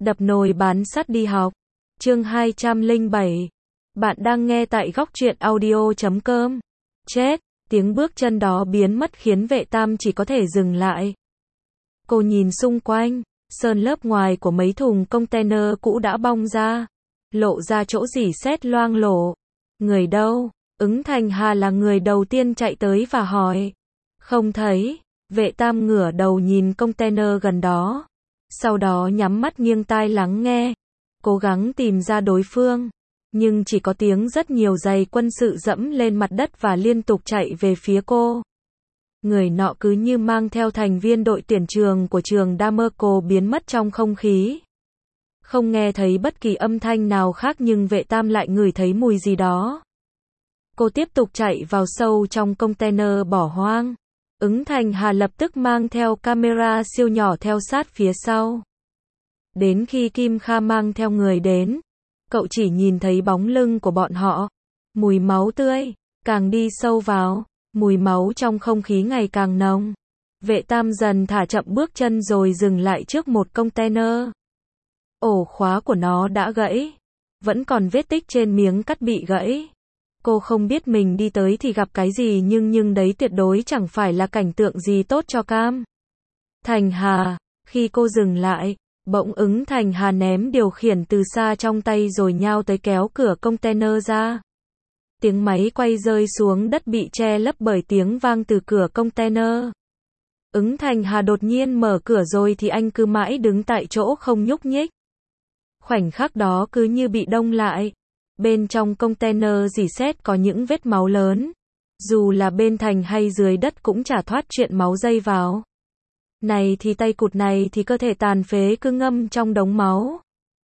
Đập nồi bán sắt đi học. Chương 207. Bạn đang nghe tại góc truyện audio.com. Chết, tiếng bước chân đó biến mất khiến vệ tam chỉ có thể dừng lại. Cô nhìn xung quanh, sơn lớp ngoài của mấy thùng container cũ đã bong ra, lộ ra chỗ rỉ sét loang lổ. Người đâu? Ứng Thành Hà là người đầu tiên chạy tới và hỏi. Không thấy. Vệ tam ngửa đầu nhìn container gần đó, sau đó nhắm mắt nghiêng tai lắng nghe, cố gắng tìm ra đối phương, nhưng chỉ có tiếng rất nhiều giày quân sự dẫm lên mặt đất và liên tục chạy về phía cô. Người nọ cứ như mang theo thành viên đội tuyển trường của trường Damerco biến mất trong không khí. Không nghe thấy bất kỳ âm thanh nào khác nhưng vệ tam lại ngửi thấy mùi gì đó. Cô tiếp tục chạy vào sâu trong container bỏ hoang. Ứng Thành Hà lập tức mang theo camera siêu nhỏ theo sát phía sau. Đến khi Kim Kha mang theo người đến, cậu chỉ nhìn thấy bóng lưng của bọn họ. Mùi máu tươi, càng đi sâu vào, mùi máu trong không khí ngày càng nồng. Vệ tam dần thả chậm bước chân rồi dừng lại trước một container. Ổ khóa của nó đã gãy, vẫn còn vết tích trên miếng cắt bị gãy. Cô không biết mình đi tới thì gặp cái gì nhưng đấy tuyệt đối chẳng phải là cảnh tượng gì tốt cho Cam Thành Hà. Khi cô dừng lại, bỗng Ứng Thành Hà ném điều khiển từ xa trong tay rồi nhao tới kéo cửa container ra. Tiếng máy quay rơi xuống đất bị che lấp bởi tiếng vang từ cửa container. Ứng Thành Hà đột nhiên mở cửa rồi thì anh cứ mãi đứng tại chỗ không nhúc nhích. Khoảnh khắc đó cứ như bị đông lại. Bên trong container rỉ sét có những vết máu lớn. Dù là bên thành hay dưới đất cũng chả thoát chuyện máu dây vào. Này thì tay cụt, này thì cơ thể tàn phế cứ ngâm trong đống máu.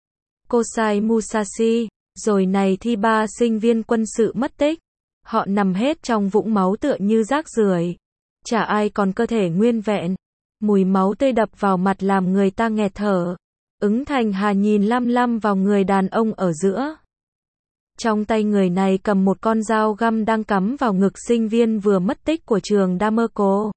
Kosai Musashi, rồi này thì 3 sinh viên quân sự mất tích. Họ nằm hết trong vũng máu tựa như rác rưởi. Chả ai còn cơ thể nguyên vẹn. Mùi máu tươi đập vào mặt làm người ta nghẹt thở. Ứng Thành Hà nhìn lăm lăm vào người đàn ông ở giữa. Trong tay người này cầm một con dao găm đang cắm vào ngực sinh viên vừa mất tích của trường Damerco.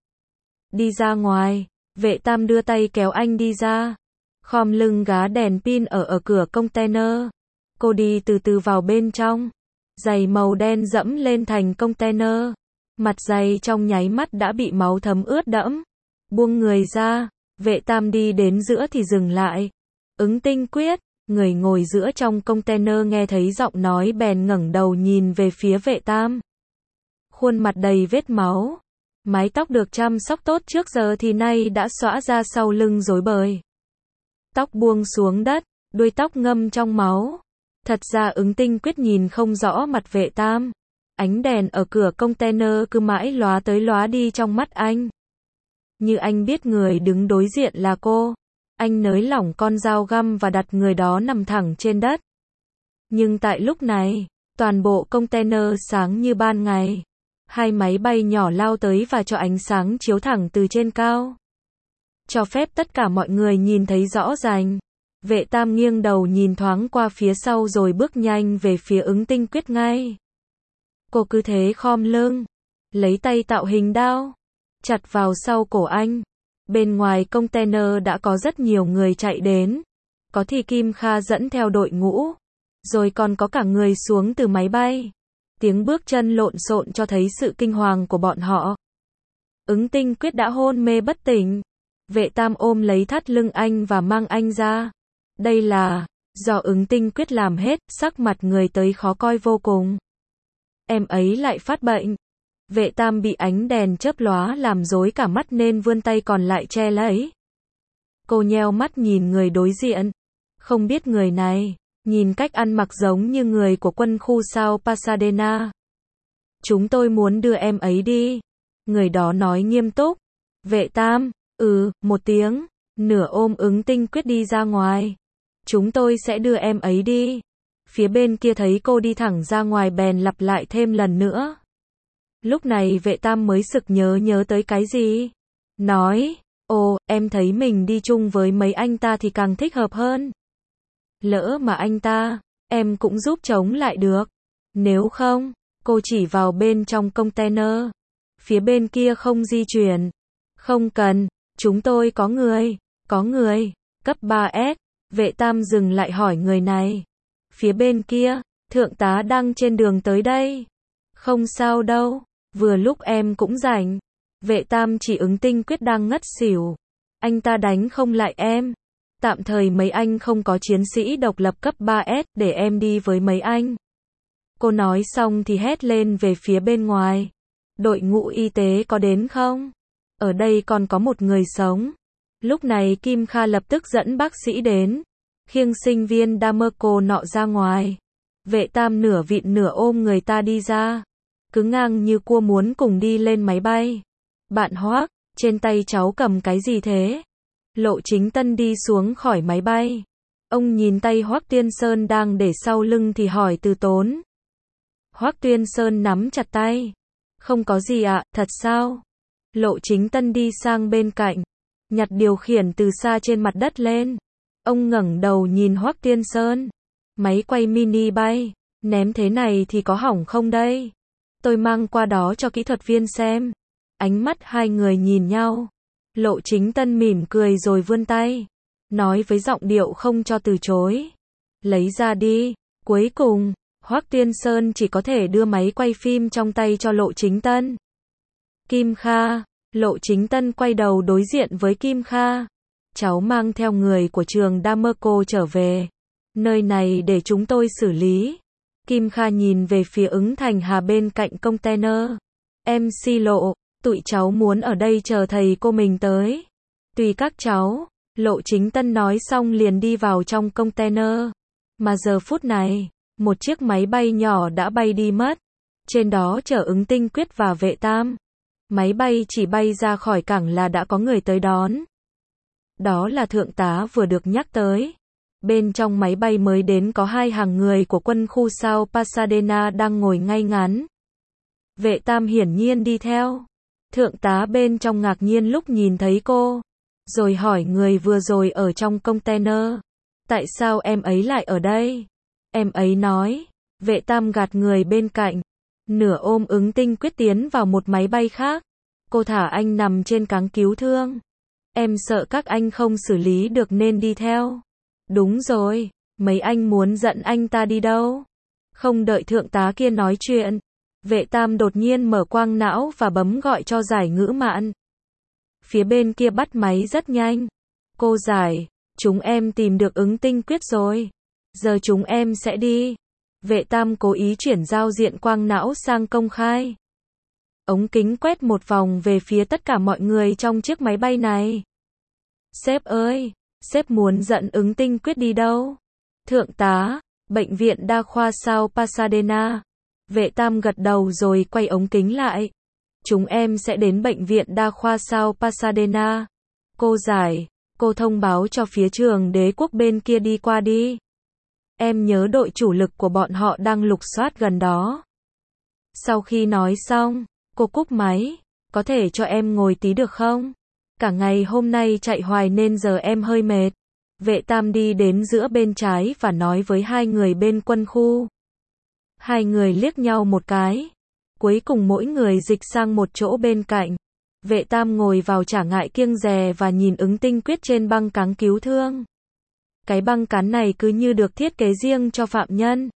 Đi ra ngoài, vệ tam đưa tay kéo anh đi ra. Khom lưng gá đèn pin ở cửa container. Cô đi từ từ vào bên trong. Giày màu đen dẫm lên thành container. Mặt giày trong nháy mắt đã bị máu thấm ướt đẫm. Buông người ra, vệ tam đi đến giữa thì dừng lại. Ứng Tinh Quyết, người ngồi giữa trong container nghe thấy giọng nói bèn ngẩng đầu nhìn về phía vệ tam. Khuôn mặt đầy vết máu. Mái tóc được chăm sóc tốt trước giờ thì nay đã xõa ra sau lưng rối bời. Tóc buông xuống đất, đuôi tóc ngâm trong máu. Thật ra Ứng Tinh Quyết nhìn không rõ mặt vệ tam. Ánh đèn ở cửa container cứ mãi lóa tới lóa đi trong mắt anh. Như anh biết người đứng đối diện là cô. Anh nới lỏng con dao găm và đặt người đó nằm thẳng trên đất. Nhưng tại lúc này, toàn bộ container sáng như ban ngày. 2 máy bay nhỏ lao tới và cho ánh sáng chiếu thẳng từ trên cao. Cho phép tất cả mọi người nhìn thấy rõ ràng. Vệ tam nghiêng đầu nhìn thoáng qua phía sau rồi bước nhanh về phía Ứng Tinh Quyết ngay. Cô cứ thế khom lưng, lấy tay tạo hình đao, chặt vào sau cổ anh. Bên ngoài container đã có rất nhiều người chạy đến. Có thì Kim Kha dẫn theo đội ngũ. Rồi còn có cả người xuống từ máy bay. Tiếng bước chân lộn xộn cho thấy sự kinh hoàng của bọn họ. Ứng Tinh Quyết đã hôn mê bất tỉnh. Vệ tam ôm lấy thắt lưng anh và mang anh ra. Đây là do Ứng Tinh Quyết làm hết, sắc mặt người tới khó coi vô cùng. Em ấy lại phát bệnh. Vệ tam bị ánh đèn chớp lóa làm rối cả mắt nên vươn tay còn lại che lấy. Cô nheo mắt nhìn người đối diện. Không biết người này, nhìn cách ăn mặc giống như người của quân khu sao Pasadena. Chúng tôi muốn đưa em ấy đi. Người đó nói nghiêm túc. Vệ tam, một tiếng, nửa ôm Ứng Tinh Quyết đi ra ngoài. Chúng tôi sẽ đưa em ấy đi. Phía bên kia thấy cô đi thẳng ra ngoài bèn lặp lại thêm lần nữa. Lúc này vệ tam mới sực nhớ tới cái gì. Nói, em thấy mình đi chung với mấy anh ta thì càng thích hợp hơn. Lỡ mà anh ta, em cũng giúp chống lại được. Nếu không, cô chỉ vào bên trong container. Phía bên kia không di chuyển. Không cần, chúng tôi có người, cấp 3S. Vệ Tam dừng lại hỏi người này. Phía bên kia, thượng tá đang trên đường tới đây. Không sao đâu, vừa lúc em cũng rảnh. Vệ Tam chỉ Ứng Tinh Quyết đang ngất xỉu. Anh ta đánh không lại em. Tạm thời mấy anh không có chiến sĩ độc lập cấp 3S, để em đi với mấy anh. Cô nói xong thì hét lên về phía bên ngoài. Đội ngũ y tế có đến không? Ở đây còn có một người sống. Lúc này Kim Kha lập tức dẫn bác sĩ đến, khiêng sinh viên Damerco nọ ra ngoài. Vệ Tam nửa vịn nửa ôm người ta đi ra, cứ ngang như cua muốn cùng đi lên máy bay. Bạn Hoác, trên tay cháu cầm cái gì thế? Lộ Chính Tân đi xuống khỏi máy bay. Ông nhìn tay Hoác Tuyên Sơn đang để sau lưng thì hỏi từ tốn. Hoác Tuyên Sơn nắm chặt tay. Không có gì ạ, thật sao? Lộ Chính Tân đi sang bên cạnh, nhặt điều khiển từ xa trên mặt đất lên. Ông ngẩng đầu nhìn Hoác Tuyên Sơn. Máy quay mini bay, ném thế này thì có hỏng không đây? Tôi mang qua đó cho kỹ thuật viên xem. Ánh mắt hai người nhìn nhau. Lộ Chính Tân mỉm cười rồi vươn tay, nói với giọng điệu không cho từ chối. Lấy ra đi. Cuối cùng, Hoác Tuyên Sơn chỉ có thể đưa máy quay phim trong tay cho Lộ Chính Tân. Kim Kha. Lộ Chính Tân quay đầu đối diện với Kim Kha. Cháu mang theo người của trường Damerco trở về. Nơi này để chúng tôi xử lý. Kim Kha nhìn về phía Ứng Thành Hà bên cạnh container. MC Lộ, tụi cháu muốn ở đây chờ thầy cô mình tới. Tùy các cháu. Lộ Chính Tân nói xong liền đi vào trong container. Mà giờ phút này, một chiếc máy bay nhỏ đã bay đi mất. Trên đó chở Ứng Tinh Quyết và Vệ Tam. Máy bay chỉ bay ra khỏi cảng là đã có người tới đón. Đó là thượng tá vừa được nhắc tới. Bên trong máy bay mới đến có 2 hàng người của quân khu Sao Pasadena đang ngồi ngay ngắn. Vệ Tam hiển nhiên đi theo. Thượng tá bên trong ngạc nhiên lúc nhìn thấy cô, rồi hỏi người vừa rồi ở trong container. Tại sao em ấy lại ở đây? Em ấy nói. Vệ Tam gạt người bên cạnh, nửa ôm Ứng Tinh Quyết tiến vào một máy bay khác. Cô thả anh nằm trên cáng cứu thương. Em sợ các anh không xử lý được nên đi theo. Đúng rồi, mấy anh muốn dẫn anh ta đi đâu? Không đợi thượng tá kia nói chuyện, Vệ Tam đột nhiên mở quang não và bấm gọi cho Giải Ngữ Mạn. Phía bên kia bắt máy rất nhanh. Cô Giải, chúng em tìm được Ứng Tinh Quyết rồi. Giờ chúng em sẽ đi. Vệ Tam cố ý chuyển giao diện quang não sang công khai. Ống kính quét một vòng về phía tất cả mọi người trong chiếc máy bay này. Sếp ơi, sếp muốn dẫn Ứng Tinh Quyết đi đâu? Thượng tá, bệnh viện đa khoa Sao Pasadena. Vệ Tam gật đầu rồi quay ống kính lại. Chúng em sẽ đến bệnh viện đa khoa Sao Pasadena. Cô Giải, cô thông báo cho phía trường Đế Quốc bên kia đi qua đi. Em nhớ đội chủ lực của bọn họ đang lục soát gần đó. Sau khi nói xong, cô cúp máy. Có thể cho em ngồi tí được không? Cả ngày hôm nay chạy hoài nên giờ em hơi mệt. Vệ Tam đi đến giữa bên trái và nói với 2 người bên quân khu. 2 người liếc nhau một cái. Cuối cùng mỗi người dịch sang một chỗ bên cạnh. Vệ Tam ngồi vào chả ngại kiêng dè và nhìn Ứng Tinh Quyết trên băng cáng cứu thương. Cái băng cán này cứ như được thiết kế riêng cho phạm nhân.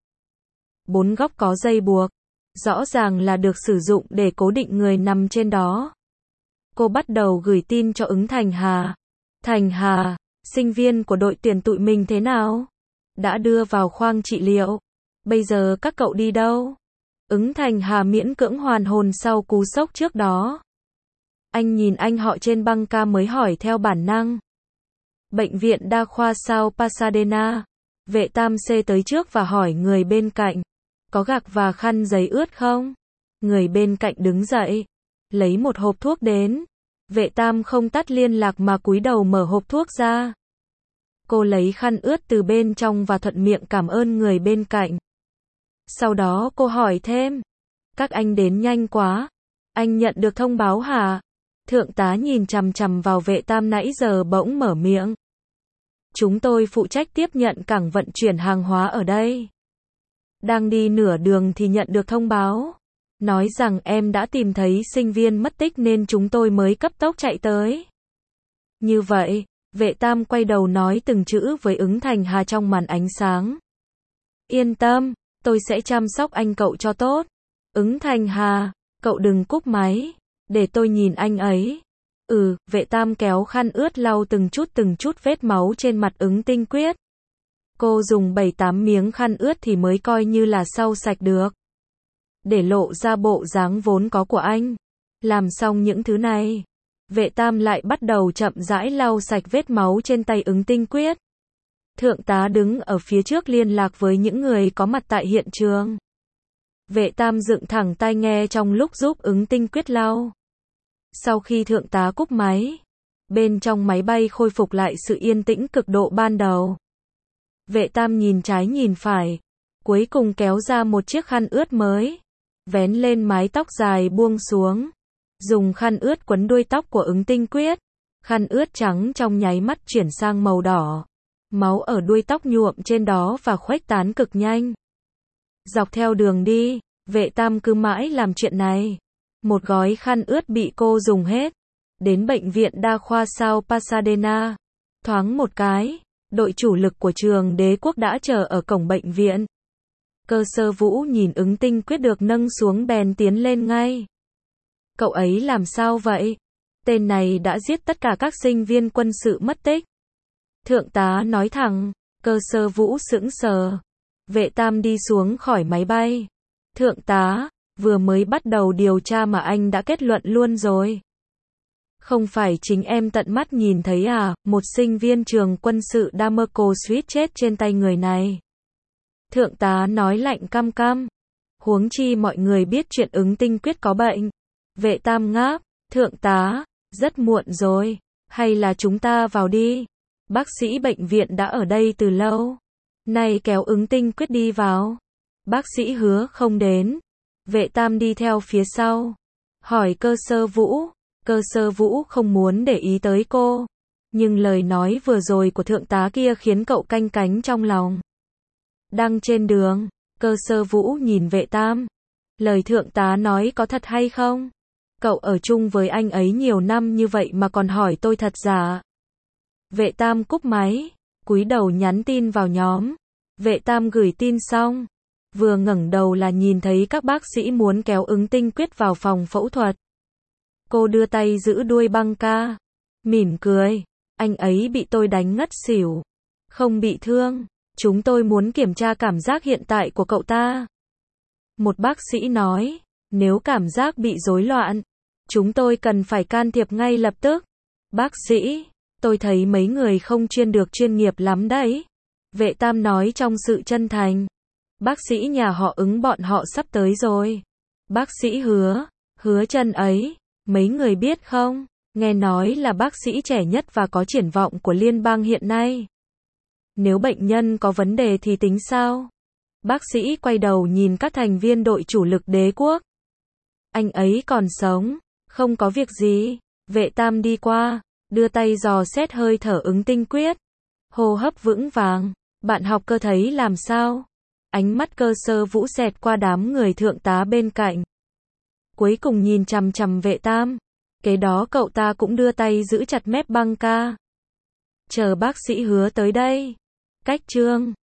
4 góc có dây buộc. Rõ ràng là được sử dụng để cố định người nằm trên đó. Cô bắt đầu gửi tin cho Ứng Thành Hà. Thành Hà, sinh viên của đội tuyển tụi mình thế nào? Đã đưa vào khoang trị liệu. Bây giờ các cậu đi đâu? Ứng Thành Hà miễn cưỡng hoàn hồn sau cú sốc trước đó. Anh nhìn anh họ trên băng ca mới hỏi theo bản năng. Bệnh viện đa khoa Sao Pasadena. Vệ Tam C tới trước và hỏi người bên cạnh. Có gạc và khăn giấy ướt không? Người bên cạnh đứng dậy, lấy một hộp thuốc đến. Vệ Tam không tắt liên lạc mà cúi đầu mở hộp thuốc ra. Cô lấy khăn ướt từ bên trong và thuận miệng cảm ơn người bên cạnh. Sau đó cô hỏi thêm. Các anh đến nhanh quá. Anh nhận được thông báo hả? Thượng tá nhìn chằm chằm vào Vệ Tam nãy giờ bỗng mở miệng. Chúng tôi phụ trách tiếp nhận cảng vận chuyển hàng hóa ở đây. Đang đi nửa đường thì nhận được thông báo. Nói rằng em đã tìm thấy sinh viên mất tích nên chúng tôi mới cấp tốc chạy tới. Như vậy, Vệ Tam quay đầu nói từng chữ với ứng Thành Hà trong màn ánh sáng. Yên tâm, tôi sẽ chăm sóc anh cậu cho tốt. Ứng Thành Hà, cậu đừng cúp máy, để tôi nhìn anh ấy. Vệ Tam kéo khăn ướt lau từng chút vết máu trên mặt Ứng Tinh Quyết. Cô dùng 7-8 miếng khăn ướt thì mới coi như là lau sạch được. Để lộ ra bộ dáng vốn có của anh. Làm xong những thứ này, Vệ Tam lại bắt đầu chậm rãi lau sạch vết máu trên tay Ứng Tinh Quyết. Thượng tá đứng ở phía trước liên lạc với những người có mặt tại hiện trường. Vệ Tam dựng thẳng tai nghe trong lúc giúp Ứng Tinh Quyết lau. Sau khi thượng tá cúp máy, bên trong máy bay khôi phục lại sự yên tĩnh cực độ ban đầu. Vệ Tam nhìn trái nhìn phải, cuối cùng kéo ra một chiếc khăn ướt mới, vén lên mái tóc dài buông xuống, dùng khăn ướt quấn đuôi tóc của Ứng Tinh Quyết. Khăn ướt trắng trong nháy mắt chuyển sang màu đỏ. Máu ở đuôi tóc nhuộm trên đó và khuếch tán cực nhanh. Dọc theo đường đi, Vệ Tam cứ mãi làm chuyện này. Một gói khăn ướt bị cô dùng hết. Đến bệnh viện đa khoa South Pasadena. Thoáng một cái, đội chủ lực của trường Đế Quốc đã chờ ở cổng bệnh viện. Cơ Sơ Vũ nhìn Ứng Tinh Quyết được nâng xuống bèn tiến lên ngay. Cậu ấy làm sao vậy? Tên này đã giết tất cả các sinh viên quân sự mất tích. Thượng tá nói thẳng. Cơ Sơ Vũ sững sờ. Vệ Tam đi xuống khỏi máy bay. Thượng tá, vừa mới bắt đầu điều tra mà anh đã kết luận luôn rồi. Không phải chính em tận mắt nhìn thấy à, một sinh viên trường quân sự Damerco Street chết trên tay người này. Thượng tá nói lạnh căm căm. Huống chi mọi người biết chuyện Ứng Tinh Quyết có bệnh. Vệ Tam ngáp. Thượng tá, rất muộn rồi. Hay là chúng ta vào đi. Bác sĩ bệnh viện đã ở đây từ lâu. Này kéo Ứng Tinh Quyết đi vào. Bác sĩ Hứa không đến. Vệ Tam đi theo phía sau. Hỏi Cơ Sơ Vũ. Cơ Sơ Vũ không muốn để ý tới cô. Nhưng lời nói vừa rồi của thượng tá kia khiến cậu canh cánh trong lòng. Đang trên đường, Cơ Sơ Vũ nhìn Vệ Tam. Lời thượng tá nói có thật hay không? Cậu ở chung với anh ấy nhiều năm như vậy mà còn hỏi tôi thật giả. Vệ Tam cúp máy, cúi đầu nhắn tin vào nhóm. Vệ Tam gửi tin xong, vừa ngẩng đầu là nhìn thấy các bác sĩ muốn kéo Ứng Tinh Quyết vào phòng phẫu thuật. Cô đưa tay giữ đuôi băng ca, mỉm cười. Anh ấy bị tôi đánh ngất xỉu, không bị thương. Chúng tôi muốn kiểm tra cảm giác hiện tại của cậu ta. Một bác sĩ nói, nếu cảm giác bị rối loạn, chúng tôi cần phải can thiệp ngay lập tức. Bác sĩ, tôi thấy mấy người không chuyên nghiệp lắm đấy. Vệ Tam nói trong sự chân thành. Bác sĩ nhà họ Ứng bọn họ sắp tới rồi. Bác sĩ Hứa Chân ấy, mấy người biết không? Nghe nói là bác sĩ trẻ nhất và có triển vọng của liên bang hiện nay. Nếu bệnh nhân có vấn đề thì tính sao? Bác sĩ quay đầu nhìn các thành viên đội chủ lực Đế Quốc. Anh ấy còn sống, không có việc gì. Vệ Tam đi qua, đưa tay dò xét hơi thở Ứng Tinh Quyết. Hô hấp vững vàng. Bạn học Cơ thấy làm sao? Ánh mắt Cơ Sơ Vũ xẹt qua đám người thượng tá bên cạnh. Cuối cùng nhìn chằm chằm Vệ Tam. Kế đó cậu ta cũng đưa tay giữ chặt mép băng ca. Chờ bác sĩ Hứa tới đây. Cách chương